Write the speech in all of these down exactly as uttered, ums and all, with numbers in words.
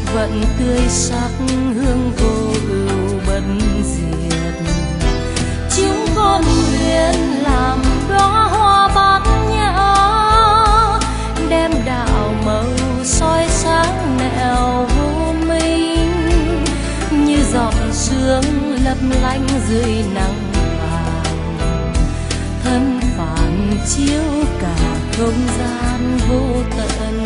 vẫn tươi sắc hương vô ưu bất diệt. Chúng con nguyện làm đóa hoa bát nhã, đem đạo màu soi sáng nẻo vô minh, như giọt sương lấp lánh dưới nắng vàng, thân phản chiếu cả không gian vô tận.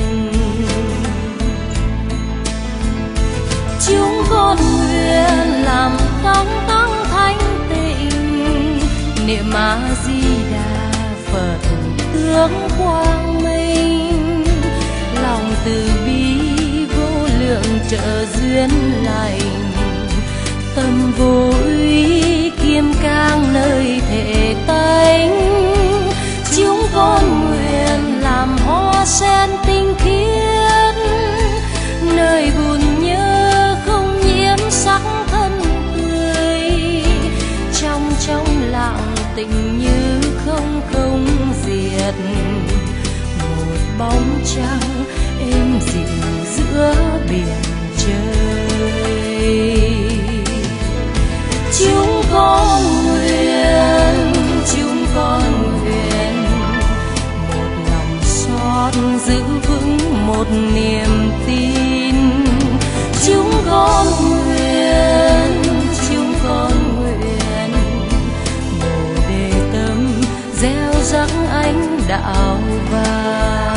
Chúng con nguyện làm tông tăng thanh tịnh, niệm A Di Đà Phật tướng quang minh, lòng từ bi vô lượng trợ duyên lành, tâm vô úy kiêm cang nơi thể tánh. Chúng con nguyện làm hoa sen tinh khiết, nơi buồn nhớ không nhiễm sắc thân tươi, trong trong lặng tình như không không diệt, một bóng trăng êm dịu giữa biển trời. Chúng con nguyện, chúng con nguyện, một lòng xót giữ vững một niềm tin. Chúng con nguyện, chúng con nguyện, bồ đề tâm gieo rắc ánh đạo vàng.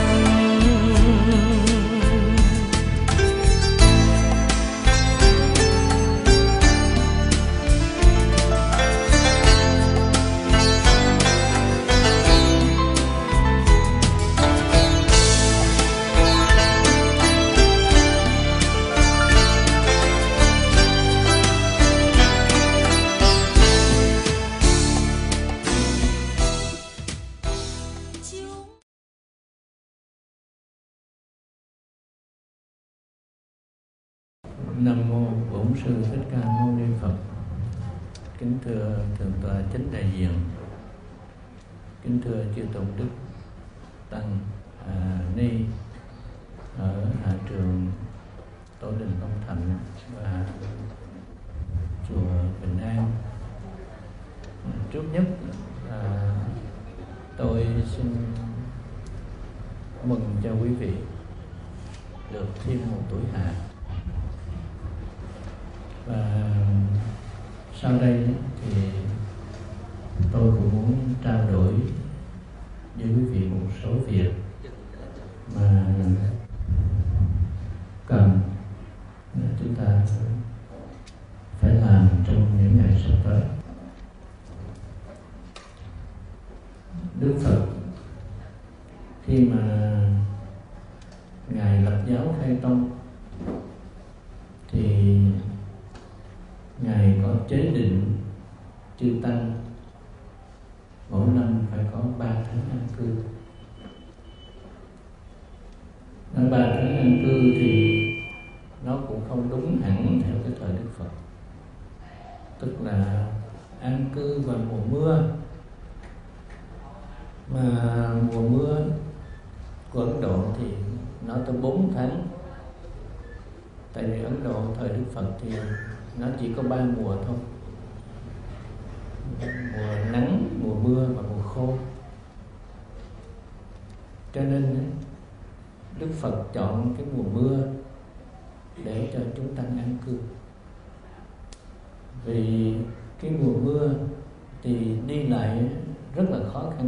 Nam mô Bổn Sư Thích Ca Mâu Ni Phật. Kính thưa thượng tọa chánh đại diện, kính thưa chư tôn đức tăng à, ni ở hạ trường Tổ đình Long Thạnh và chùa Bình An. Trước nhất à, tôi xin mừng cho quý vị được thêm một tuổi hạ. Và sau đây thì tôi cũng muốn trao đổi với quý vị một số việc mà cần chúng ta phải làm trong những ngày sắp tới. Đức Phật khi mà Ngài lập giáo khai tông thì Ngài có chế định chư tăng mỗi năm phải có ba tháng an cư. Nói ba tháng an cư thì nó cũng không đúng hẳn theo cái thời Đức Phật, tức là an cư vào mùa mưa, mà mùa mưa của Ấn Độ thì nó tới bốn tháng. Tại vì Ấn Độ thời Đức Phật thì nó chỉ có ba mùa thôi, mùa nắng, mùa mưa và mùa khô. Cho nên Đức Phật chọn cái mùa mưa để cho chúng tăng an cư. Vì cái mùa mưa thì đi lại rất là khó khăn,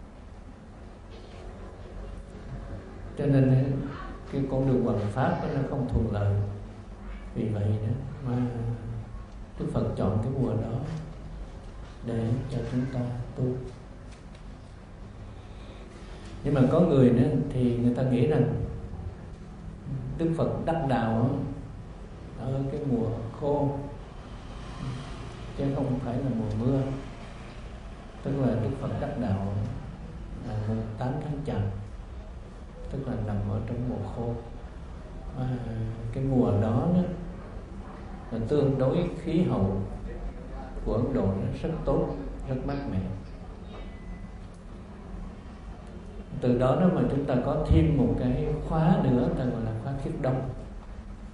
cho nên cái con đường hoằng pháp nó không thuận lợi. Vì vậy đó mà Đức Phật chọn cái mùa đó để cho chúng ta tu. Nhưng mà có người nữa thì người ta nghĩ rằng Đức Phật đắc đạo ở cái mùa khô chứ không phải là mùa mưa. Tức là Đức Phật đắc đạo là mùng tám tháng Chạp, tức là nằm ở trong mùa khô. À, cái mùa đó, đó là tương đối khí hậu của Ấn Độ nó rất tốt, rất mát mẻ. Từ đó đó mà chúng ta có thêm một cái khóa nữa, ta gọi là khóa khiết đông.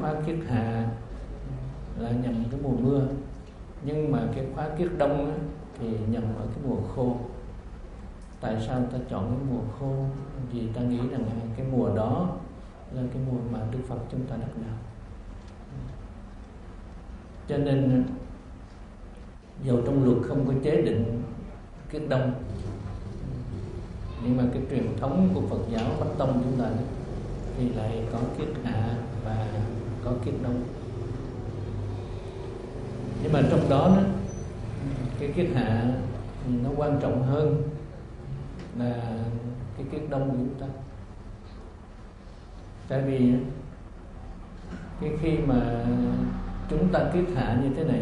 khóa kiết hạ là nhằm cái mùa mưa, nhưng mà cái khóa kiết đông á, thì nhằm ở cái mùa khô. Tại sao ta chọn cái mùa khô? Vì ta nghĩ rằng cái mùa đó là cái mùa mà Đức Phật chúng ta đắc đạo. Cho nên dầu trong luật không có chế định kiết đông, nhưng mà cái truyền thống của Phật giáo Bắc Tông chúng ta thì lại có kiết hạ và có kiết đông. Nhưng mà trong đó, đó cái kiết hạ nó quan trọng hơn là cái kiết đông của chúng ta. Tại vì cái khi mà chúng ta kiết hạ như thế này,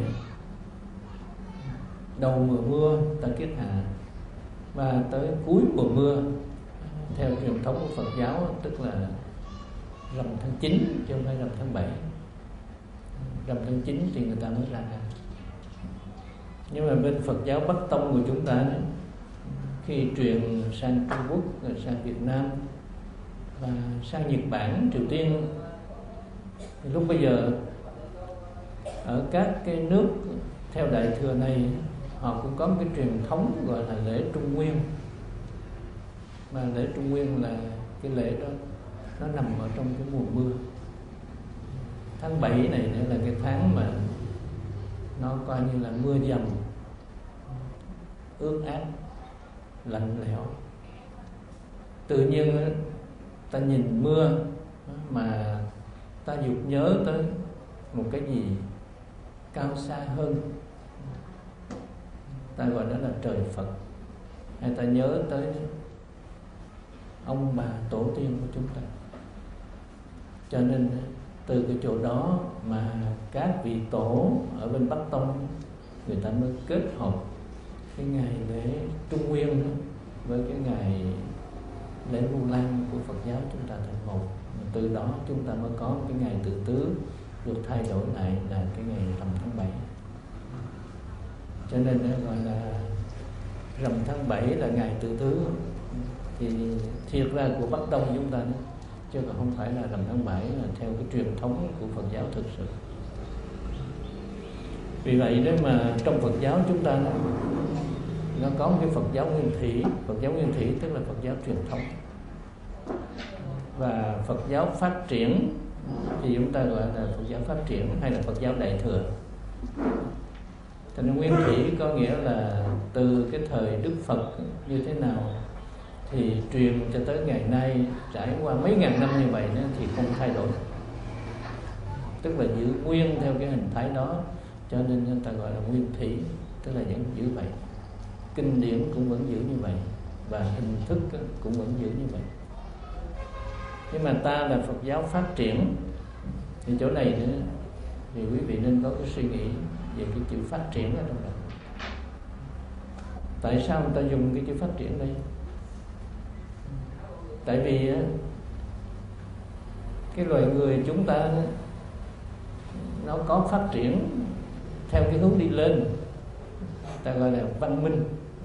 đầu mùa mưa ta kiết hạ, và tới cuối mùa mưa theo truyền thống của Phật giáo, tức là rằm tháng chín chứ không phải rằm tháng bảy. Rằm tháng chín thì người ta mới ra hạ. Nhưng mà bên Phật giáo Bắc Tông của chúng ta đó, khi truyền sang Trung Quốc, rồi sang Việt Nam và sang Nhật Bản, Triều Tiên, thì lúc bây giờ ở các cái nước theo Đại Thừa này, họ cũng có một cái truyền thống gọi là lễ Trung Nguyên. Mà lễ Trung Nguyên là cái lễ đó nó nằm ở trong cái mùa mưa. Tháng bảy này nữa là cái tháng mà nó coi như là mưa dầm, ướt át, lạnh lẽo. Tự nhiên ta nhìn mưa mà ta dục nhớ tới một cái gì cao xa hơn, ta gọi đó là trời Phật, hay ta nhớ tới ông bà tổ tiên của chúng ta. Cho nên từ cái chỗ đó mà các vị tổ ở bên Bắc Tông, người ta mới kết hợp cái ngày lễ Trung Nguyên với cái ngày lễ Vu Lan của Phật giáo chúng ta thành một. Từ đó chúng ta mới có cái ngày tự tứ được thay đổi lại là cái ngày rằm tháng bảy. Cho nên nó gọi là rằm tháng bảy là ngày tự tứ. Thì thiệt ra của Bắc Tông chúng ta, chứ không phải là rằm tháng bảy là theo cái truyền thống của Phật giáo thực sự. Vì vậy đó mà trong Phật giáo chúng ta nó, nó có cái Phật giáo nguyên thủy. Phật giáo nguyên thủy tức là Phật giáo truyền thống. Và Phật giáo phát triển thì chúng ta gọi là Phật giáo phát triển hay là Phật giáo đại thừa. Thì nguyên thủy có nghĩa là từ cái thời Đức Phật như thế nào thì truyền cho tới ngày nay, trải qua mấy ngàn năm như vậy nữa thì không thay đổi, tức là giữ nguyên theo cái hình thái đó. Cho nên người ta gọi là nguyên thủy, tức là vẫn giữ vậy. Kinh điển cũng vẫn giữ như vậy, và hình thức cũng vẫn giữ như vậy. Nhưng mà ta là Phật giáo phát triển, thì chỗ này nữa thì quý vị nên có cái suy nghĩ về cái chữ phát triển ở trong đó. Tại sao người ta dùng cái chữ phát triển đây? Tại vì cái loài người chúng ta nó có phát triển theo cái hướng đi lên, ta gọi là văn minh,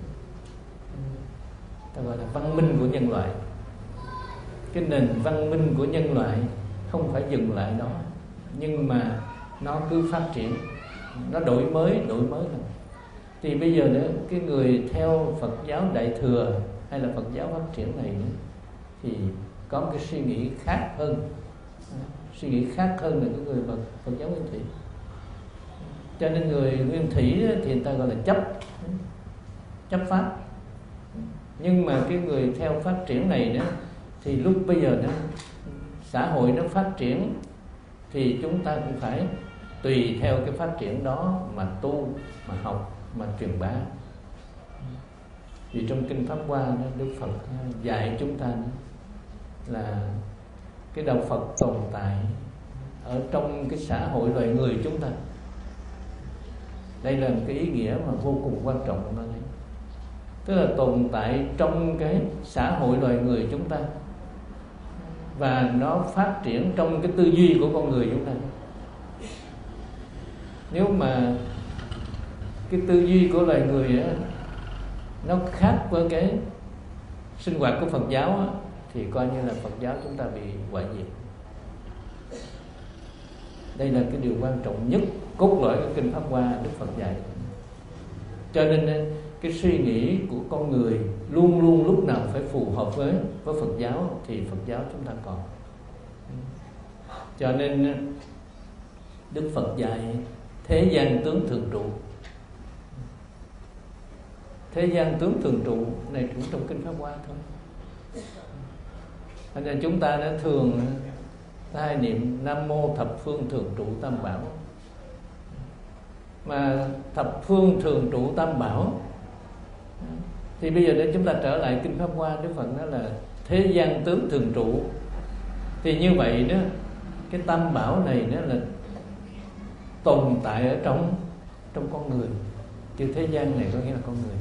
ta gọi là văn minh của nhân loại. Cái nền văn minh của nhân loại không phải dừng lại đó, nhưng mà nó cứ phát triển, nó đổi mới, đổi mới rồi. Thì bây giờ nữa, cái người theo Phật giáo Đại Thừa hay là Phật giáo phát triển này nữa, thì có một cái suy nghĩ khác hơn, suy nghĩ khác hơn là cái người Phật, Phật giáo nguyên thủy. Cho nên người nguyên thủy thì người ta gọi là chấp, chấp pháp. Nhưng mà cái người theo phát triển này đó, thì lúc bây giờ đó, xã hội nó phát triển thì chúng ta cũng phải tùy theo cái phát triển đó mà tu, mà học, mà truyền bá. Vì trong Kinh Pháp Hoa, Đức Phật dạy chúng ta là cái đạo Phật tồn tại ở trong cái xã hội loài người chúng ta. Đây là một cái ý nghĩa mà vô cùng quan trọng của nó đấy. Tức là tồn tại trong cái xã hội loài người chúng ta, và nó phát triển trong cái tư duy của con người chúng ta. Nếu mà cái tư duy của loài người á, nó khác với cái sinh hoạt của Phật giáo á, thì coi như là Phật giáo chúng ta bị hoại diệt. Đây là cái điều quan trọng nhất, cốt lõi của kinh Pháp Hoa Đức Phật dạy. Cho nên cái suy nghĩ của con người luôn luôn lúc nào phải phù hợp với với Phật giáo thì Phật giáo chúng ta còn. Cho nên Đức Phật dạy thế gian tướng thường trụ. Thế gian tướng thường trụ này cũng trong kinh Pháp Hoa thôi. Cho nên chúng ta đã thường hai niệm Nam Mô Thập Phương Thường Trụ Tam Bảo. Mà Thập Phương Thường Trụ Tam Bảo thì bây giờ để chúng ta trở lại kinh Pháp Hoa, Đức Phật nói là thế gian tướng thường trụ. Thì như vậy đó, cái Tam Bảo này nó là tồn tại ở trong trong con người. Chứ thế gian này có nghĩa là con người.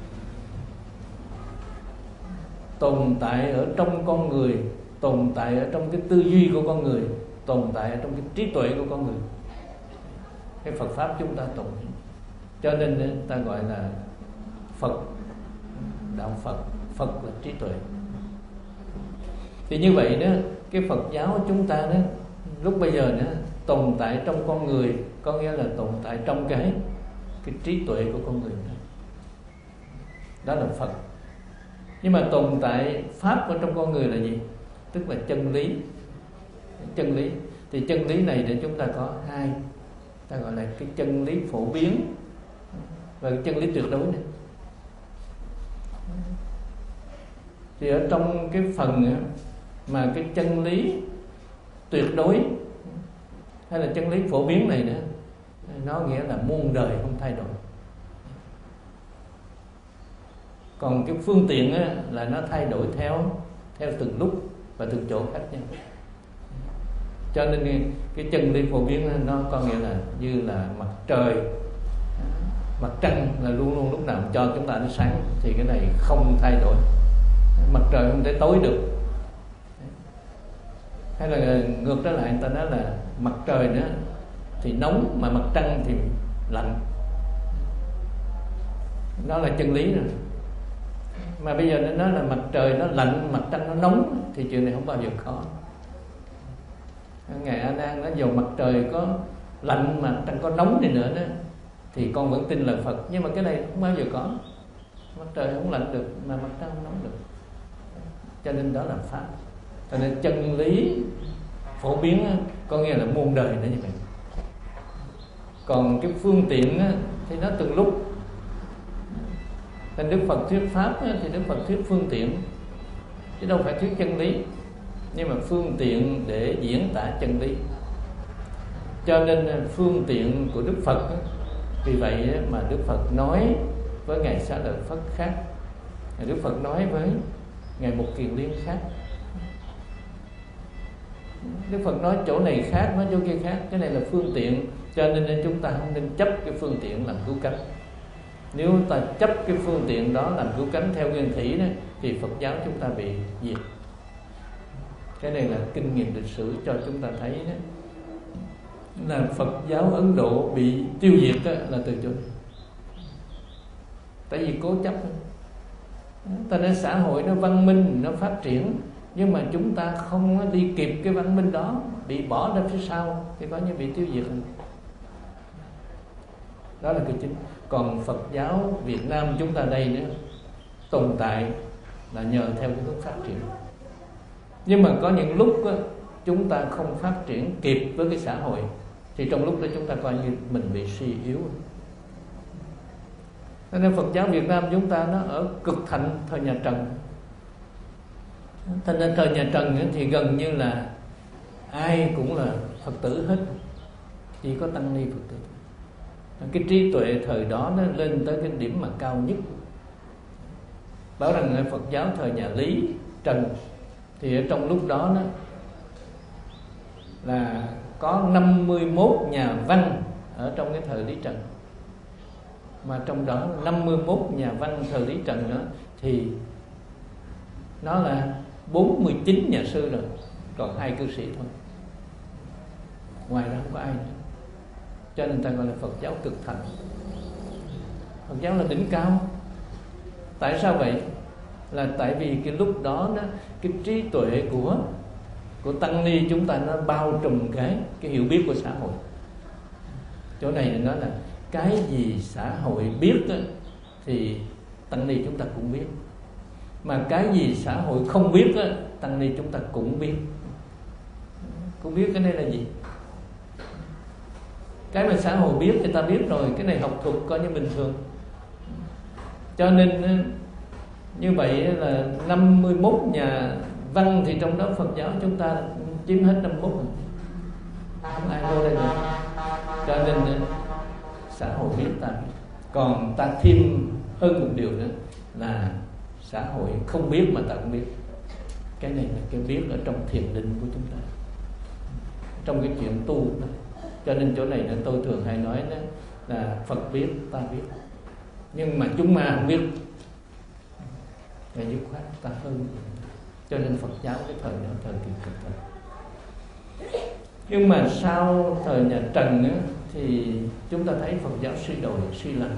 Tồn tại ở trong con người, tồn tại ở trong cái tư duy của con người, tồn tại ở trong cái trí tuệ của con người. Cái Phật Pháp chúng ta tồn. Cho nên ta gọi là Phật, đạo Phật. Phật là trí tuệ. Thì như vậy đó, cái Phật giáo chúng ta đó, lúc bây giờ đó, tồn tại trong con người, có nghĩa là tồn tại trong cái cái trí tuệ của con người đó. Đó là Phật. Nhưng mà tồn tại Pháp ở trong con người là gì? Tức là chân lý. Chân lý. Thì chân lý này để chúng ta có hai. Ta gọi là cái chân lý phổ biến và cái chân lý tuyệt đối này. Thì ở trong cái phần mà cái chân lý tuyệt đối hay là chân lý phổ biến này nữa, nó nghĩa là muôn đời không thay đổi. Còn cái phương tiện á, là nó thay đổi theo theo từng lúc và từng chỗ khác nhau. Cho nên cái, cái chân lý phổ biến nó có nghĩa là như là mặt trời, mặt trăng là luôn luôn lúc nào cho chúng ta ánh sáng, thì cái này không thay đổi. Mặt trời không thể tối được. Hay là ngược trở lại, người ta nói là mặt trời nữa thì nóng mà mặt trăng thì lạnh. Đó là chân lý rồi. Mà bây giờ nó nói là mặt trời nó lạnh, mặt trăng nó nóng, thì chuyện này không bao giờ có. Ngài A Nan nói dầu mặt trời có lạnh mà trăng có nóng đi nữa đó, thì con vẫn tin là Phật. Nhưng mà cái này không bao giờ có. Mặt trời không lạnh được mà mặt trăng không nóng được. Cho nên đó là Pháp. Cho nên chân lý phổ biến có nghĩa là muôn đời nữa như vậy. Còn cái phương tiện thì nó từng lúc. Thành Đức Phật thuyết Pháp thì Đức Phật thuyết phương tiện, chứ đâu phải thuyết chân lý. Nhưng mà phương tiện để diễn tả chân lý. Cho nên phương tiện của Đức Phật, vì vậy mà Đức Phật nói với Ngài Xá Lợi Phất khác, Đức Phật nói với Ngài Mục Kiền Liên khác. Đức Phật nói chỗ này khác, nói chỗ kia khác. Cái này là phương tiện. Cho nên chúng ta không nên chấp cái phương tiện làm cứu cánh. Nếu ta chấp cái phương tiện đó làm cứu cánh theo nguyên thủy đó, thì Phật giáo chúng ta bị diệt. Cái này là kinh nghiệm lịch sử cho chúng ta thấy đó, là Phật giáo Ấn Độ bị tiêu diệt đó, là từ chỗ này. Tại vì cố chấp. Ta nói xã hội nó văn minh, nó phát triển, nhưng mà chúng ta không đi kịp cái văn minh đó, bị bỏ ra phía sau, thì coi như bị tiêu diệt. Đó là cái chính. Còn Phật giáo Việt Nam chúng ta đây nữa, tồn tại là nhờ theo cái hướng phát triển. Nhưng mà có những lúc đó, chúng ta không phát triển kịp với cái xã hội, thì trong lúc đó chúng ta coi như mình bị suy yếu. Nên Phật giáo Việt Nam chúng ta nó ở cực thạnh thời nhà Trần. Thành ra thời nhà Trần thì gần như là ai cũng là Phật tử hết, chỉ có tăng ni Phật tử. Cái trí tuệ thời đó nó lên tới cái điểm mà cao nhất. Bảo rằng Phật giáo thời nhà Lý Trần thì ở trong lúc đó, đó là có năm mươi mốt nhà văn ở trong cái thời Lý Trần. Mà trong đó năm mươi mốt nhà văn thời Lý Trần đó, thì nó là bốn mươi chín nhà sư rồi, còn hai cư sĩ thôi. Ngoài ra không có ai nữa. Cho nên ta gọi là Phật giáo cực thạnh. Phật giáo là đỉnh cao. Tại sao vậy? Là tại vì cái lúc đó, đó cái trí tuệ của của tăng ni chúng ta nó bao trùm cái cái hiểu biết của xã hội. Chỗ này nó là cái gì xã hội biết đó, thì tăng ni chúng ta cũng biết, mà cái gì xã hội không biết đó, tăng ni chúng ta cũng biết. Cũng biết cái này là gì? Cái mà xã hội biết người ta biết rồi, cái này học thuật coi như bình thường. Cho nên như vậy là năm mươi mốt nhà văn thì trong đó Phật giáo chúng ta chiếm hết năm mươi mốt rồi, không ai vô đây được. Cho nên xã hội biết ta biết. Còn ta thêm hơn một điều nữa là xã hội không biết mà ta cũng biết. Cái này là cái biết ở trong thiền định của chúng ta, trong cái chuyện tu đó. Cho nên chỗ này là tôi thường hay nói đó là Phật biết ta biết, nhưng mà chúng ma không biết, là dứt khoát ta hơn. Cho nên Phật giáo cái thời đó thời kỳ cực thời. Nhưng mà sau thời nhà Trần á, thì chúng ta thấy Phật giáo suy đồi, suy lặng.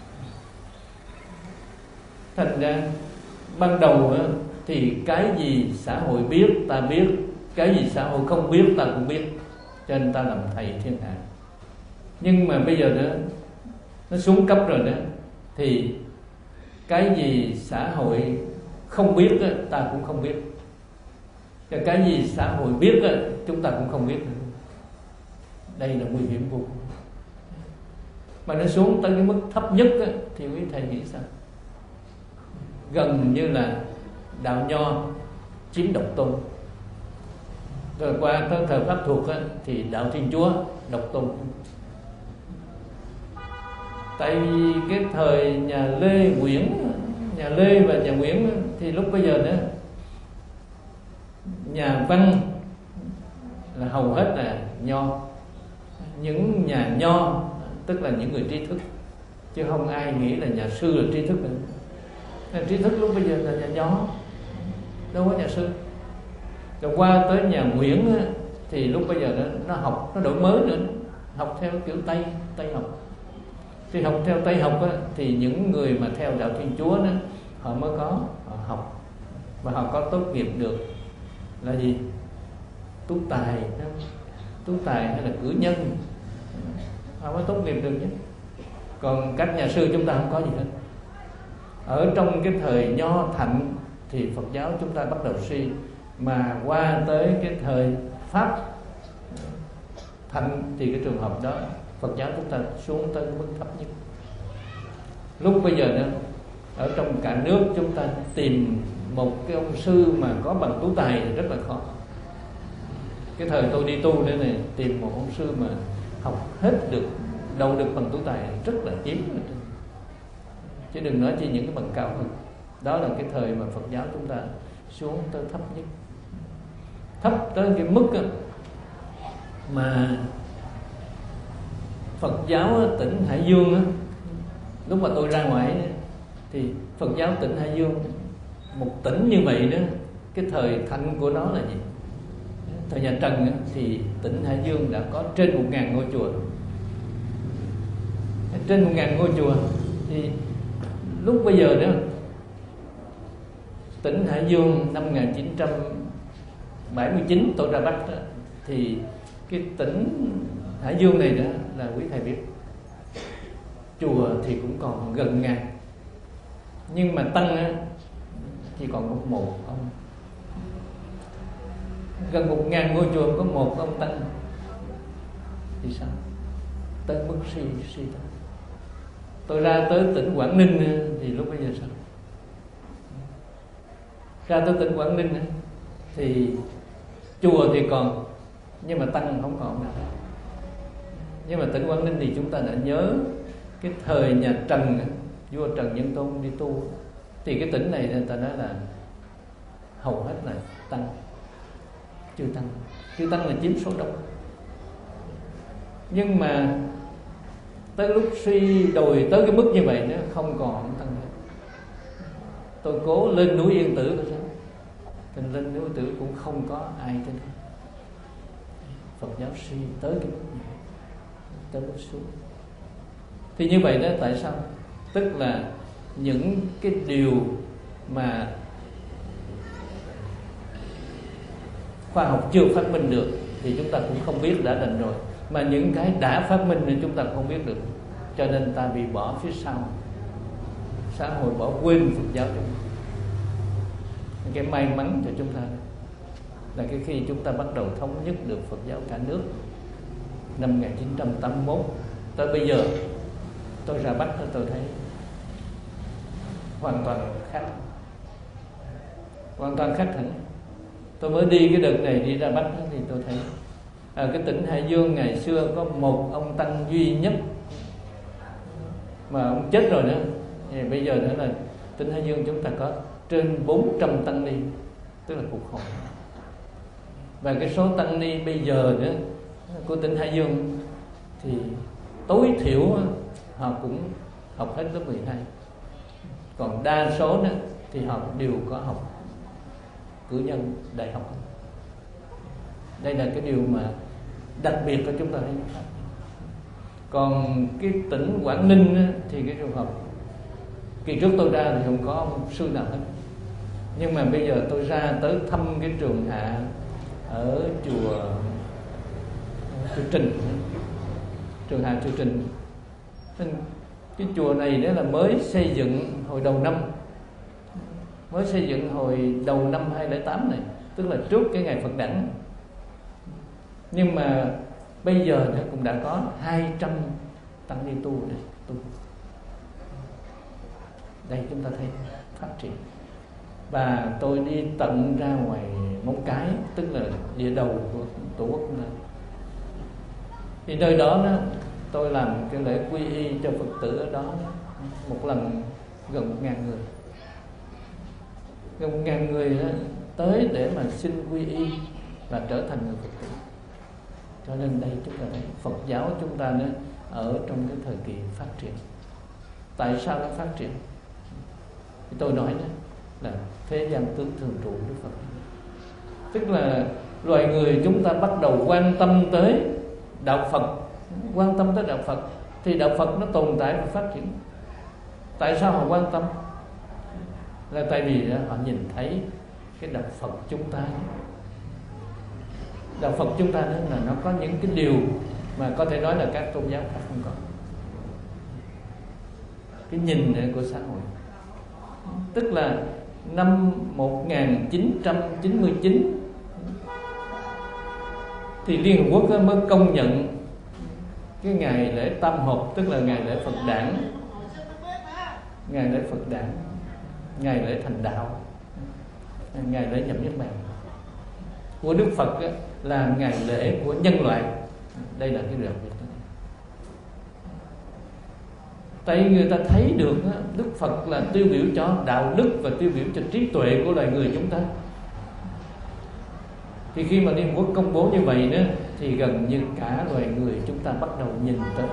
Thành ra ban đầu á, thì cái gì xã hội biết ta biết, cái gì xã hội không biết ta cũng biết, cho nên ta làm thầy thiên hạ. Nhưng mà bây giờ đó nó xuống cấp rồi đó, thì cái gì xã hội không biết đó, ta cũng không biết, và cái gì xã hội biết đó, chúng ta cũng không biết nữa. Đây là nguy hiểm vô cùng. Mà nó xuống tới cái mức thấp nhất đó, thì quý thầy nghĩ sao? Gần như là đạo Nho chiếm độc tôn, rồi qua tới thời Pháp thuộc á, thì đạo Thiên Chúa độc tôn. Tại vì cái thời nhà Lê Nguyễn, nhà Lê và nhà Nguyễn thì lúc bây giờ nữa nhà văn là hầu hết là Nho, những nhà Nho tức là những người trí thức, chứ không ai nghĩ là nhà sư là trí thức nữa. Nhà trí thức lúc bây giờ là nhà Nho, đâu có nhà sư. Rồi qua tới nhà Nguyễn á, thì lúc bây giờ nó, nó học, nó đổi mới nữa, học theo kiểu Tây, Tây học. Thì học theo Tây học á, thì những người mà theo đạo Thiên Chúa đó, họ mới có, họ học và họ có tốt nghiệp được là gì? Tú tài, tú tài hay là cử nhân, họ mới tốt nghiệp được chứ. Còn các nhà sư chúng ta không có gì hết. Ở trong cái thời Nho Thạnh thì Phật giáo chúng ta bắt đầu suy, mà qua tới cái thời Pháp Thạnh thì cái trường hợp đó Phật giáo chúng ta xuống tới mức thấp nhất. Lúc bây giờ đó, ở trong cả nước chúng ta tìm một cái ông sư mà có bằng tú tài thì rất là khó. Cái thời tôi đi tu đây này, tìm một ông sư mà học hết được, đâu được bằng tú tài rất là hiếm, chứ đừng nói chi những cái bằng cao hơn. Đó là cái thời mà Phật giáo chúng ta xuống tới thấp nhất, thấp tới cái mức đó, mà Phật giáo tỉnh Hải Dương á, lúc mà tôi ra ngoài thì Phật giáo tỉnh Hải Dương, một tỉnh như vậy đó, cái thời thạnh của nó là gì? Thời nhà Trần á, thì tỉnh Hải Dương đã có trên một ngàn ngôi chùa. Trên một ngàn ngôi chùa thì lúc bây giờ đó, tỉnh Hải Dương năm một nghìn chín trăm bảy mươi chín tôi ra Bắc đó, thì cái tỉnh Hải Dương này đó là quý thầy biết, chùa thì cũng còn gần ngàn, nhưng mà tăng á, chỉ còn có một ông. Gần một ngàn ngôi chùa có một ông tăng thì sao? Tới mức suy suy tăng. Tôi ra tới tỉnh Quảng Ninh thì lúc bây giờ sao? Ra tới tỉnh Quảng Ninh thì chùa thì còn, nhưng mà tăng không còn nữa. Nhưng mà tỉnh Quảng Ninh thì chúng ta đã nhớ cái thời nhà Trần, vua Trần Nhân Tông đi tu, thì cái tỉnh này người ta nói là hầu hết là tăng, chư tăng, chư tăng là chiếm số đông. Nhưng mà tới lúc suy đồi tới cái mức như vậy nó không còn tăng nữa. Tôi cố lên núi Yên Tử coi sao, thành lên núi Yên Tử cũng không có ai trên đó. Phật giáo suy tới cái mức này, tới mức xuống. Thì như vậy đó, tại sao? Tức là những cái điều mà khoa học chưa phát minh được thì chúng ta cũng không biết đã đành rồi, mà những cái đã phát minh thì chúng ta không biết được, cho nên ta bị bỏ phía sau, xã hội bỏ quên Phật giáo chúng. Cái may mắn cho chúng ta là cái khi chúng ta bắt đầu thống nhất được Phật giáo cả nước năm một nghìn chín trăm tám mươi mốt tới bây giờ, tôi ra Bắc tôi thấy hoàn toàn khác, hoàn toàn khác hẳn. Tôi mới đi cái đợt này đi ra Bắc thì tôi thấy ở cái tỉnh Hải Dương ngày xưa có một ông tăng duy nhất mà ông chết rồi nữa, thì bây giờ nữa là tỉnh Hải Dương chúng ta có trên bốn trăm tăng ni, tức là phục hồi. Và cái số tăng ni bây giờ nữa của tỉnh Hải Dương thì tối thiểu họ cũng học hết lớp mười hai, còn đa số nữa thì họ đều có học cử nhân đại học. Đây là cái điều mà đặc biệt của chúng ta thấy. Còn cái tỉnh Quảng Ninh á, thì cái trường hợp kỳ trước tôi ra thì không có ông sư nào hết, nhưng mà bây giờ tôi ra tới thăm cái trường hạ ở chùa chùa Trình, trường hạ chùa Trình. Cái chùa này đó là mới xây dựng hồi đầu năm, mới xây dựng hồi đầu năm hai không không tám này, tức là trước cái ngày Phật đản. Nhưng mà bây giờ nó cũng đã có hai trăm tăng ni tu đây tu. Đây chúng ta thấy phát triển. Và tôi đi tận ra ngoài Móng Cái, tức là địa đầu của Tổ quốc này. Thì nơi đó, đó tôi làm cái lễ quy y cho Phật tử ở đó một lần gần một ngàn người, gần một ngàn người đó, tới để mà xin quy y và trở thành người Phật tử. Cho nên đây chúng ta thấy Phật giáo chúng ta nữa ở trong cái thời kỳ phát triển. Tại sao nó phát triển? Thì tôi nói đó là thế gian tướng thường trụ Đức Phật, tức là loài người chúng ta bắt đầu quan tâm tới đạo Phật, quan tâm tới đạo Phật thì đạo Phật nó tồn tại và phát triển. Tại sao họ quan tâm? Là tại vì họ nhìn thấy cái đạo Phật chúng ta, đạo Phật chúng ta đó là nó có những cái điều mà có thể nói là các tôn giáo khác không có. Cái nhìn này của xã hội, tức là năm một nghìn chín trăm chín mươi chín thì Liên Hợp Quốc mới công nhận cái ngày lễ Tam Hợp, tức là ngày lễ Phật đản, ngày lễ Phật đản, ngày lễ thành đạo, ngày lễ nhập niết bàn của Đức Phật là ngày lễ của nhân loại. Đây là cái điều đặc biệt. Tại người ta thấy được Đức Phật là tiêu biểu cho đạo đức và tiêu biểu cho trí tuệ của loài người chúng ta. Thì khi mà Liên Hợp Quốc công bố như vậy đó, thì gần như cả loài người chúng ta bắt đầu nhìn tới,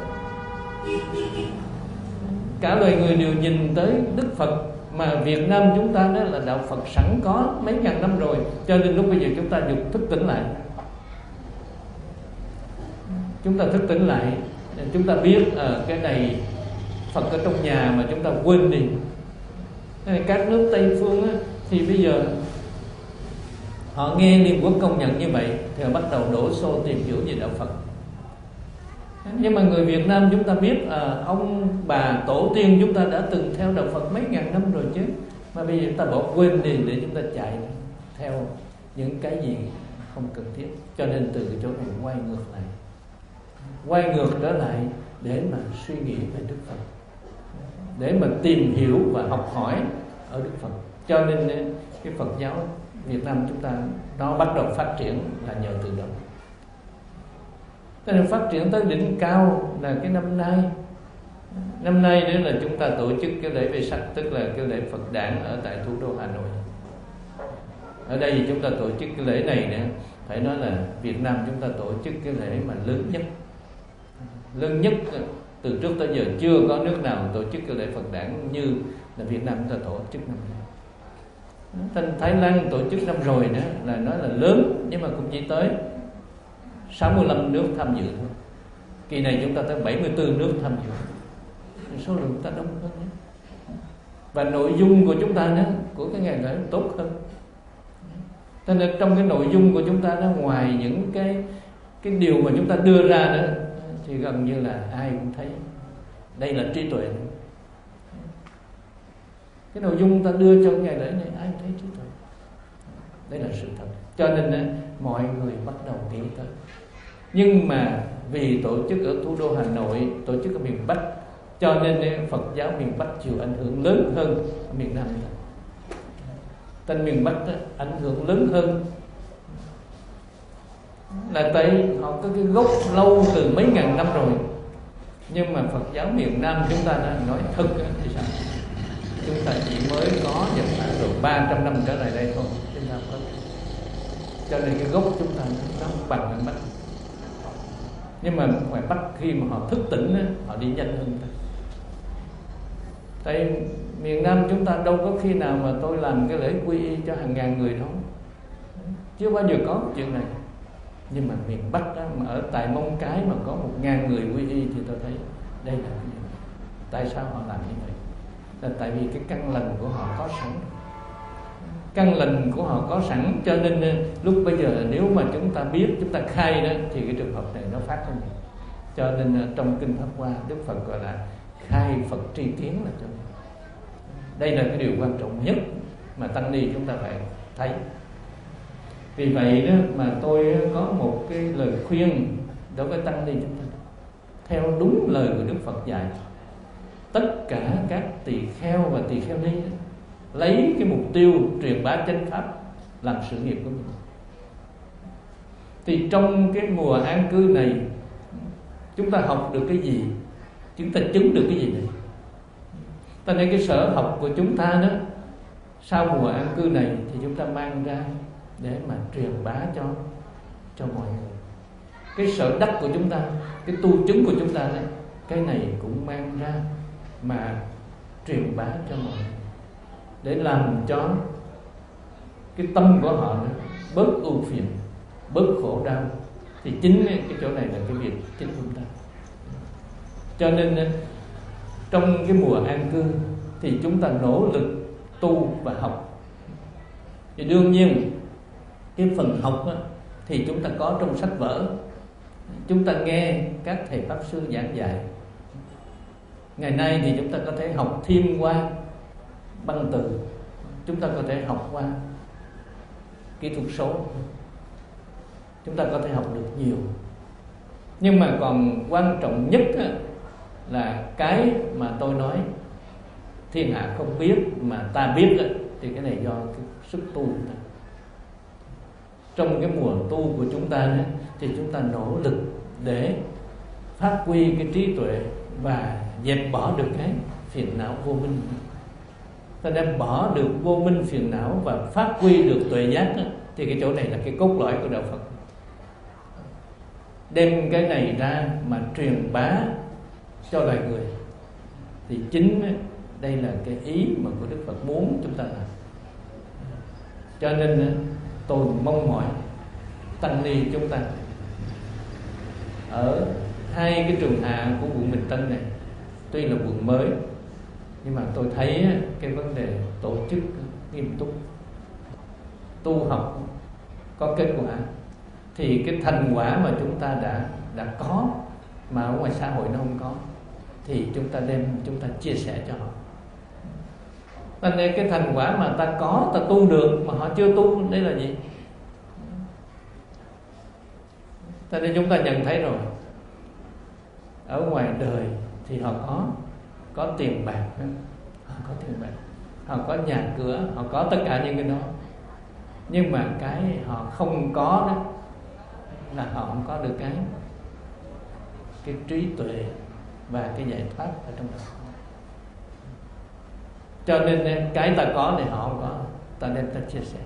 cả loài người đều nhìn tới Đức Phật. Mà Việt Nam chúng ta đó là đạo Phật sẵn có mấy ngàn năm rồi, cho nên lúc bây giờ chúng ta được thức tỉnh lại. Chúng ta thức tỉnh lại, chúng ta biết à, cái này Phật ở trong nhà mà chúng ta quên đi. Các nước Tây phương á, thì bây giờ họ nghe Liên Quốc công nhận như vậy thì họ bắt đầu đổ xô tìm hiểu về đạo Phật. Nhưng mà người Việt Nam chúng ta biết à, ông bà tổ tiên chúng ta đã từng theo đạo Phật mấy ngàn năm rồi chứ, mà bây giờ chúng ta bỏ quên đi để chúng ta chạy theo những cái gì không cần thiết. Cho nên từ chỗ này quay ngược lại, quay ngược trở lại để mà suy nghĩ về Đức Phật, để mà tìm hiểu và học hỏi ở Đức Phật. Cho nên cái Phật giáo Việt Nam chúng ta nó bắt đầu phát triển là nhờ từ đó. Cho nên phát triển tới đỉnh cao là cái năm nay. Năm nay nữa là chúng ta tổ chức cái lễ Vesak, tức là cái lễ Phật đản ở tại thủ đô Hà Nội. Ở đây chúng ta tổ chức cái lễ này nữa, phải nói là Việt Nam chúng ta tổ chức cái lễ mà lớn nhất, lớn nhất từ trước tới giờ chưa có nước nào tổ chức cái lễ Phật đản như là Việt Nam chúng ta tổ chức năm nay. Thành Thái Lan tổ chức năm rồi nữa là nói là lớn, nhưng mà cũng chỉ tới sáu mươi lăm nước tham dự thôi. Kỳ này chúng ta tới bảy mươi tư nước tham dự, số lượng chúng ta đông hơn nhé. Và nội dung của chúng ta nữa, của cái ngày lễ tốt hơn. Cho nên trong cái nội dung của chúng ta nó ngoài những cái cái điều mà chúng ta đưa ra nữa thì gần như là ai cũng thấy đây là trí tuệ. Cái nội dung ta đưa trong ngày lễ này ai cũng thấy trí tuệ. Đây là sự thật. Cho nên mọi người bắt đầu nghĩ tới. Nhưng mà vì tổ chức ở thủ đô Hà Nội, tổ chức ở miền Bắc, cho nên Phật giáo miền Bắc chịu ảnh hưởng lớn hơn miền Nam. Tên miền Bắc đó, ảnh hưởng lớn hơn là tại họ có cái gốc lâu từ mấy ngàn năm rồi. Nhưng mà Phật giáo miền Nam chúng ta đã nói thật thì sao? Chúng ta chỉ mới có nhập khoảng độ ba trăm năm trở lại đây thôi. Chúng ta có. Cho nên cái gốc chúng ta nó không bằng miền Bắc. Nhưng mà ngoài Bắc khi mà họ thức tỉnh đó, họ đi nhanh hơn ta. Tại miền Nam chúng ta đâu có khi nào mà tôi làm cái lễ quy y cho hàng ngàn người đâu, chưa bao giờ có chuyện này. Nhưng mà miền Bắc đó, mà ở tại Móng Cái mà có một ngàn người quy y thì tôi thấy đây là cái gì? Tại sao họ làm như vậy? Là tại vì cái căn lành của họ có sẵn. Căn lành của họ có sẵn, cho nên lúc bây giờ nếu mà chúng ta biết, chúng ta khai đó, thì cái trường hợp này nó phát sinh. Cho nên trong Kinh Pháp Hoa, Đức Phật gọi là khai Phật tri kiến là cho nên. Đây là cái điều quan trọng nhất mà tăng ni chúng ta phải thấy. Vì vậy đó mà tôi có một cái lời khuyên đối với tăng ni chúng ta, theo đúng lời của Đức Phật dạy. Tất cả các tỳ kheo và tỳ kheo ni lấy cái mục tiêu truyền bá chánh pháp làm sự nghiệp của mình. Thì trong cái mùa an cư này, chúng ta học được cái gì, chúng ta chứng được cái gì này. Cho nên cái sở học của chúng ta đó, sau mùa an cư này thì chúng ta mang ra để mà truyền bá cho cho mọi người. Cái sở đắc của chúng ta, cái tu chứng của chúng ta đấy, cái này cũng mang ra mà truyền bá cho mọi người, để làm cho cái tâm của họ đó bớt ưu phiền, bớt khổ đau. Thì chính cái chỗ này là cái việc chính chúng ta. Cho nên trong cái mùa an cư thì chúng ta nỗ lực tu và học. Thì đương nhiên cái phần học đó, thì chúng ta có trong sách vở, chúng ta nghe các thầy pháp sư giảng dạy. Ngày nay thì chúng ta có thể học thêm qua băng từ, chúng ta có thể học qua kỹ thuật số, chúng ta có thể học được nhiều. Nhưng mà còn quan trọng nhất là cái mà tôi nói thiên hạ không biết mà ta biết đó, thì cái này do cái sức tu của ta. Trong cái mùa tu của chúng ta đó, thì chúng ta nỗ lực để phát huy cái trí tuệ và dẹp bỏ được cái phiền não vô minh. Ta đem bỏ được vô minh phiền não và phát huy được tuệ giác đó, thì cái chỗ này là cái cốt lõi của đạo Phật. Đem cái này ra mà truyền bá cho loài người thì chính đây là cái ý mà của Đức Phật muốn chúng ta làm. Cho nên tôi mong mỏi tăng ni chúng ta ở hai cái trường hạ của quận Bình Tân này, tuy là quận mới nhưng mà tôi thấy cái vấn đề tổ chức nghiêm túc, tu học có kết quả, thì cái thành quả mà chúng ta đã đã có mà ở ngoài xã hội nó không có, thì chúng ta đem chúng ta chia sẻ cho họ. Cho nên cái thành quả mà ta có, ta tu được mà họ chưa tu, đây là gì? Cho nên chúng ta nhận thấy rồi, ở ngoài đời thì họ có có tiền bạc, họ có tiền bạc, họ có nhà cửa, họ có tất cả những cái đó. Nhưng mà cái họ không có đó là họ không có được cái cái trí tuệ và cái giải thoát ở trong đó. Cho nên cái ta có thì họ không có, ta đem ta chia sẻ.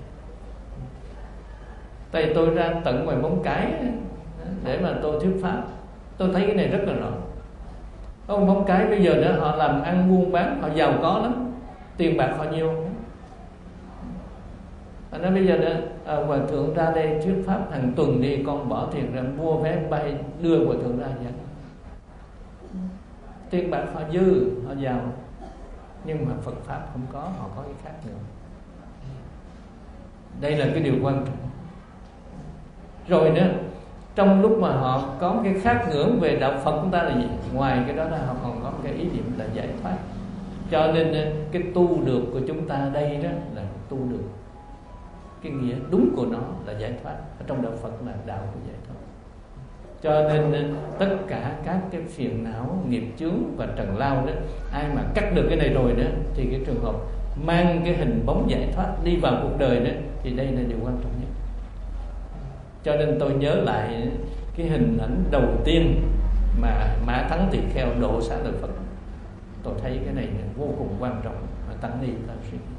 Tại tôi ra tận ngoài Móng Cái để mà tôi thuyết pháp, tôi thấy cái này rất là rõ. Ông Móng Cái bây giờ nữa họ làm ăn buôn bán, họ giàu có lắm, tiền bạc họ nhiều. Anh nói bây giờ nữa à, hòa thượng ra đây thuyết pháp hàng tuần đi, con bỏ tiền ra mua vé bay đưa hòa thượng ra vậy. Tiền bạc họ dư, họ giàu, nhưng mà Phật pháp không có, họ có cái khác nữa. Đây là cái điều quan trọng. Rồi nữa, trong lúc mà họ có cái khát ngưỡng về đạo Phật chúng ta là gì? Ngoài cái đó ra họ còn có cái ý niệm là giải thoát. Cho nên cái tu được của chúng ta đây đó là tu được. Cái nghĩa đúng của nó là giải thoát. Ở trong đạo Phật là đạo của giải thoát. Cho nên tất cả các cái phiền não, nghiệp chướng và trần lao đó, ai mà cắt được cái này rồi đó, thì cái trường hợp mang cái hình bóng giải thoát đi vào cuộc đời đó, thì đây là điều quan trọng nhất. Cho nên tôi nhớ lại cái hình ảnh đầu tiên mà Mã Thắng Tỳ Kheo độ xá lợi Phật. Tôi thấy cái này vô cùng quan trọng mà tăng ni ta suy nghĩ.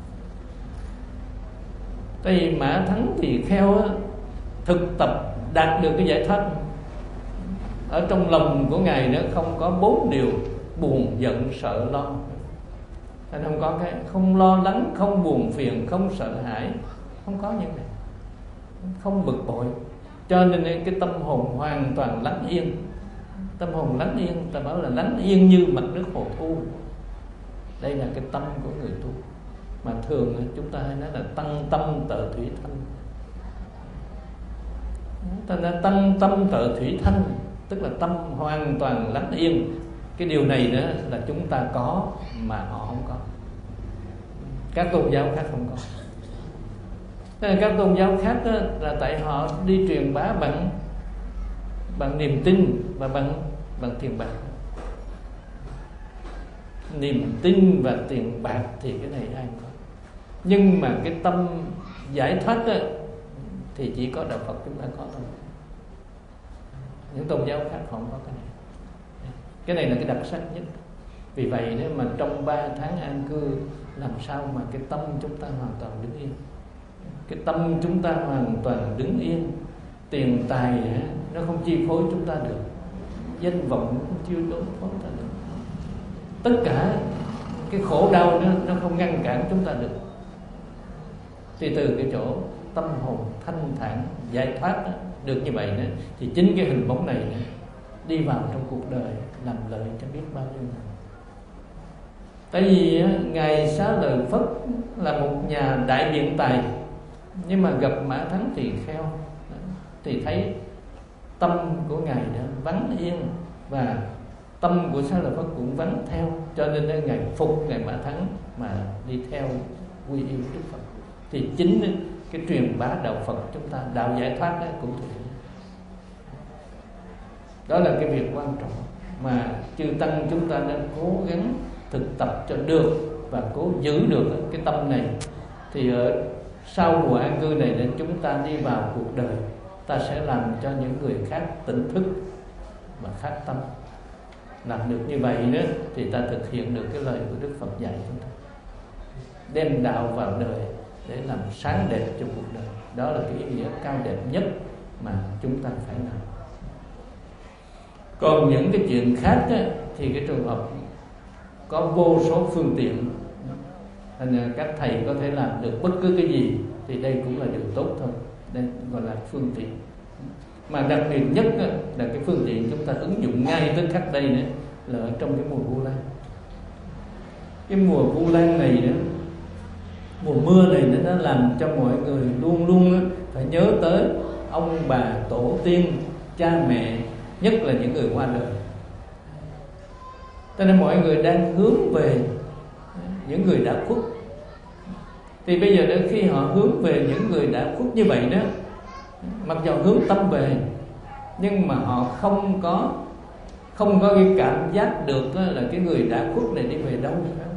Tại vì Mã Thắng Tỳ Kheo á, thực tập đạt được cái giải thoát. Ở trong lòng của Ngài nó không có bốn điều buồn, giận, sợ, lo. Thành không có cái không lo lắng, không buồn phiền, không sợ hãi, không có những này, không bực bội. Cho nên cái tâm hồn hoàn toàn lắng yên. Tâm hồn lắng yên, ta bảo là lắng yên như mặt nước hồ thu. Đây là cái tâm của người tu. Mà thường chúng ta hay nói là tăng tâm tự thủy thanh. Ta nói tăng tâm tự thủy thanh, tức là tâm hoàn toàn lắng yên. Cái điều này đó là chúng ta có mà họ không có. Các tôn giáo khác không có. Các tôn giáo khác đó, là tại họ đi truyền bá bằng bằng niềm tin và bằng bằng tiền bạc. Niềm tin và tiền bạc thì cái này ai không có. Nhưng mà cái tâm giải thoát đó, thì chỉ có đạo Phật chúng ta có thôi. Những tôn giáo khác không có cái này. Cái này là cái đặc sắc nhất. Vì vậy nếu mà trong ba tháng an cư, làm sao mà cái tâm chúng ta hoàn toàn đứng yên. Cái tâm chúng ta hoàn toàn đứng yên. Tiền tài nó không chi phối chúng ta được. Danh vọng nó không chi phối chúng ta được. Tất cả cái khổ đau nó, nó không ngăn cản chúng ta được. Thì từ cái chỗ tâm hồn thanh thản, giải thoát đó, được như vậy đó, thì chính cái hình bóng này đó, đi vào trong cuộc đời làm lợi cho biết bao nhiêu người. Tại vì Ngài Xá Lợi Phất là một nhà đại biện tài, nhưng mà gặp Mã Thắng Tỳ Kheo thì thấy tâm của Ngài đã vắng yên và tâm của Xá Lợi Phất cũng vắng theo. Cho nên Ngài phục Ngài Mã Thắng mà đi theo quy y Đức Phật. Thì chính cái truyền bá đạo Phật chúng ta, đạo giải thoát đó cũng thực hiện. Đó là cái việc quan trọng mà chư tăng chúng ta đã cố gắng thực tập cho được và cố giữ được cái tâm này. Thì ở sau mùa an cư này để chúng ta đi vào cuộc đời, ta sẽ làm cho những người khác tỉnh thức và phát tâm. Làm được như vậy đó thì ta thực hiện được cái lời của Đức Phật dạy chúng ta, đem đạo vào đời để làm sáng đẹp cho cuộc đời. Đó là cái ý nghĩa cao đẹp nhất mà chúng ta phải làm. Còn những cái chuyện khác á, thì cái trường hợp có vô số phương tiện, thành ra các thầy có thể làm được bất cứ cái gì, thì đây cũng là điều tốt thôi. Đây gọi là phương tiện. Mà đặc biệt nhất á, là cái phương tiện chúng ta ứng dụng ngay tới khắc đây nữa, là ở trong cái mùa Vu Lan. Cái mùa Vu Lan này đó, mùa mưa này nó đã làm cho mọi người luôn luôn phải nhớ tới ông bà tổ tiên, cha mẹ, nhất là những người qua đời. Cho nên mọi người đang hướng về những người đã khuất. Thì bây giờ đến khi họ hướng về những người đã khuất như vậy đó, mặc dù hướng tâm về, nhưng mà họ không có không có cái cảm giác được là cái người đã khuất này đi về đâu,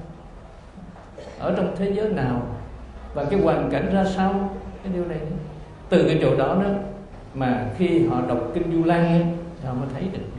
ở trong thế giới nào và cái hoàn cảnh ra sao. Cái điều này từ cái chỗ đó đó mà khi họ đọc kinh Vu Lan họ mới thấy được.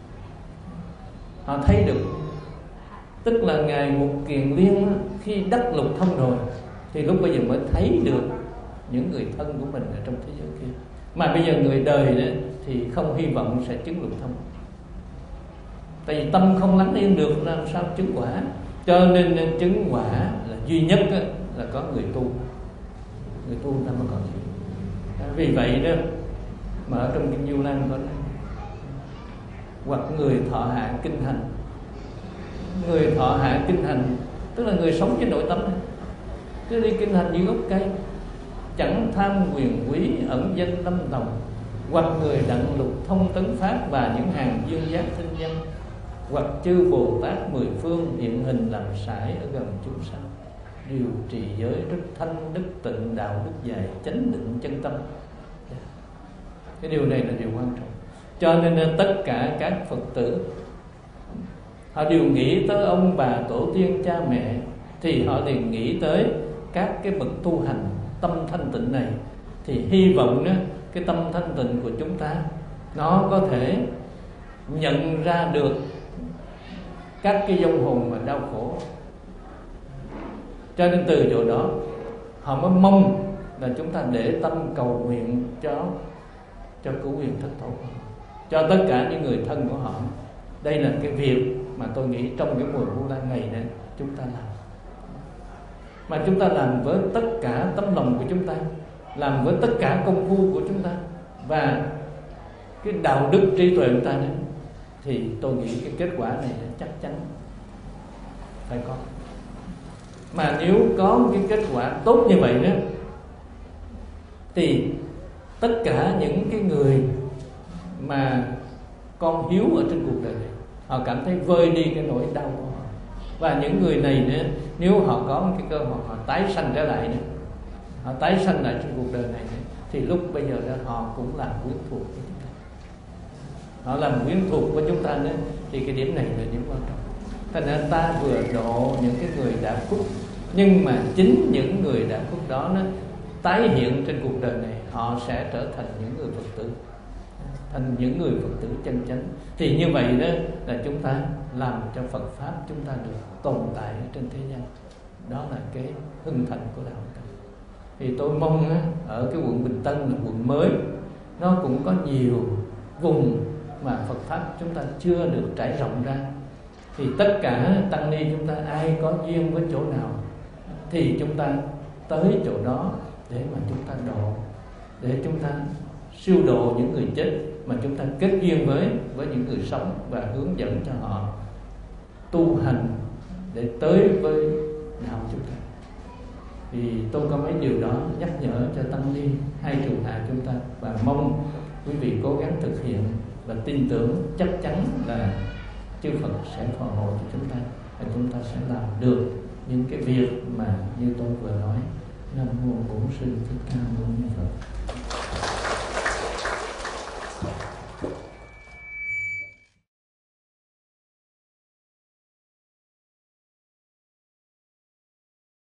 Họ thấy được, tức là Ngài Mục Kiền Liên khi đắc lục thông rồi thì lúc bây giờ mới thấy được những người thân của mình ở trong thế giới kia. Mà bây giờ người đời đó thì không hy vọng sẽ chứng lục thông. Tại vì tâm không lắng yên được làm sao chứng quả. Cho nên chứng quả là duy nhất là có người tu. Người tu ta mới có gì. Vì vậy đó mà ở trong kinh Vu Lan có nói, hoặc người thọ hạ kinh hành. Người thọ hạ kinh hành tức là người sống trên nội tâm này, cứ đi kinh hành như gốc cây. chẳng tham quyền quý ẩn danh lâm đồng, hoặc người đặng lục thông tấn pháp và những hàng dương giác thinh văn, hoặc chư Bồ Tát mười phương hiện hình làm sải ở gần chúng sanh, điều trì giới đức thanh đức tịnh đạo đức dài chánh định chân tâm. Cái điều này là điều quan trọng. Cho nên tất cả các Phật tử họ đều nghĩ tới ông bà tổ tiên cha mẹ, thì họ liền nghĩ tới các cái bậc tu hành tâm thanh tịnh này. Thì hy vọng đó, cái tâm thanh tịnh của chúng ta nó có thể nhận ra được các cái vong hồn mà đau khổ. Cho nên từ chỗ đó họ mới mong là chúng ta để tâm cầu nguyện cho cho cứu quyền thất tổ, cho tất cả những người thân của họ. Đây là cái việc mà tôi nghĩ trong cái mùa Vu Lan ngày này chúng ta làm, mà chúng ta làm với tất cả tấm lòng của chúng ta, làm với tất cả công phu của chúng ta và cái đạo đức trí tuệ của ta nữa, thì tôi nghĩ cái kết quả này chắc chắn phải có. Mà nếu có cái kết quả tốt như vậy đó, thì tất cả những cái người mà con hiếu ở trên cuộc đời này, họ cảm thấy vơi đi cái nỗi đau của họ. Và những người này nữa, nếu họ có một cái cơ hội họ tái sanh trở lại nữa, họ tái sanh lại trên cuộc đời này nữa, thì lúc bây giờ đó họ cũng làm quyến thuộc của chúng ta. Họ làm quyến thuộc của chúng ta nữa, thì cái điểm này là điểm quan trọng. Thành ra ta vừa độ những cái người đã khuất, nhưng mà chính những người đã khuất đó nó tái hiện trên cuộc đời này, họ sẽ trở thành những người Phật tử, thành những người Phật tử chân chánh. Thì như vậy đó là chúng ta làm cho Phật Pháp chúng ta được tồn tại trên thế gian. Đó là cái hưng thành của đạo Phật. Thì tôi mong á, ở cái quận Bình Tân là quận mới, nó cũng có nhiều vùng mà Phật Pháp chúng ta chưa được trải rộng ra. Thì tất cả tăng ni chúng ta ai có duyên với chỗ nào thì chúng ta tới chỗ đó để mà chúng ta độ, để chúng ta siêu độ những người chết mà chúng ta kết duyên với với những người sống, và hướng dẫn cho họ tu hành để tới với đạo chúng ta. Thì tôi có mấy điều đó nhắc nhở cho tăng ni hai trường hạ chúng ta, và mong quý vị cố gắng thực hiện và tin tưởng chắc chắn là chư Phật sẽ phò hộ cho chúng ta, và chúng ta sẽ làm được những cái việc mà như tôi vừa nói. Nam mô Bổn Sư Thích Ca Mâu Ni Phật.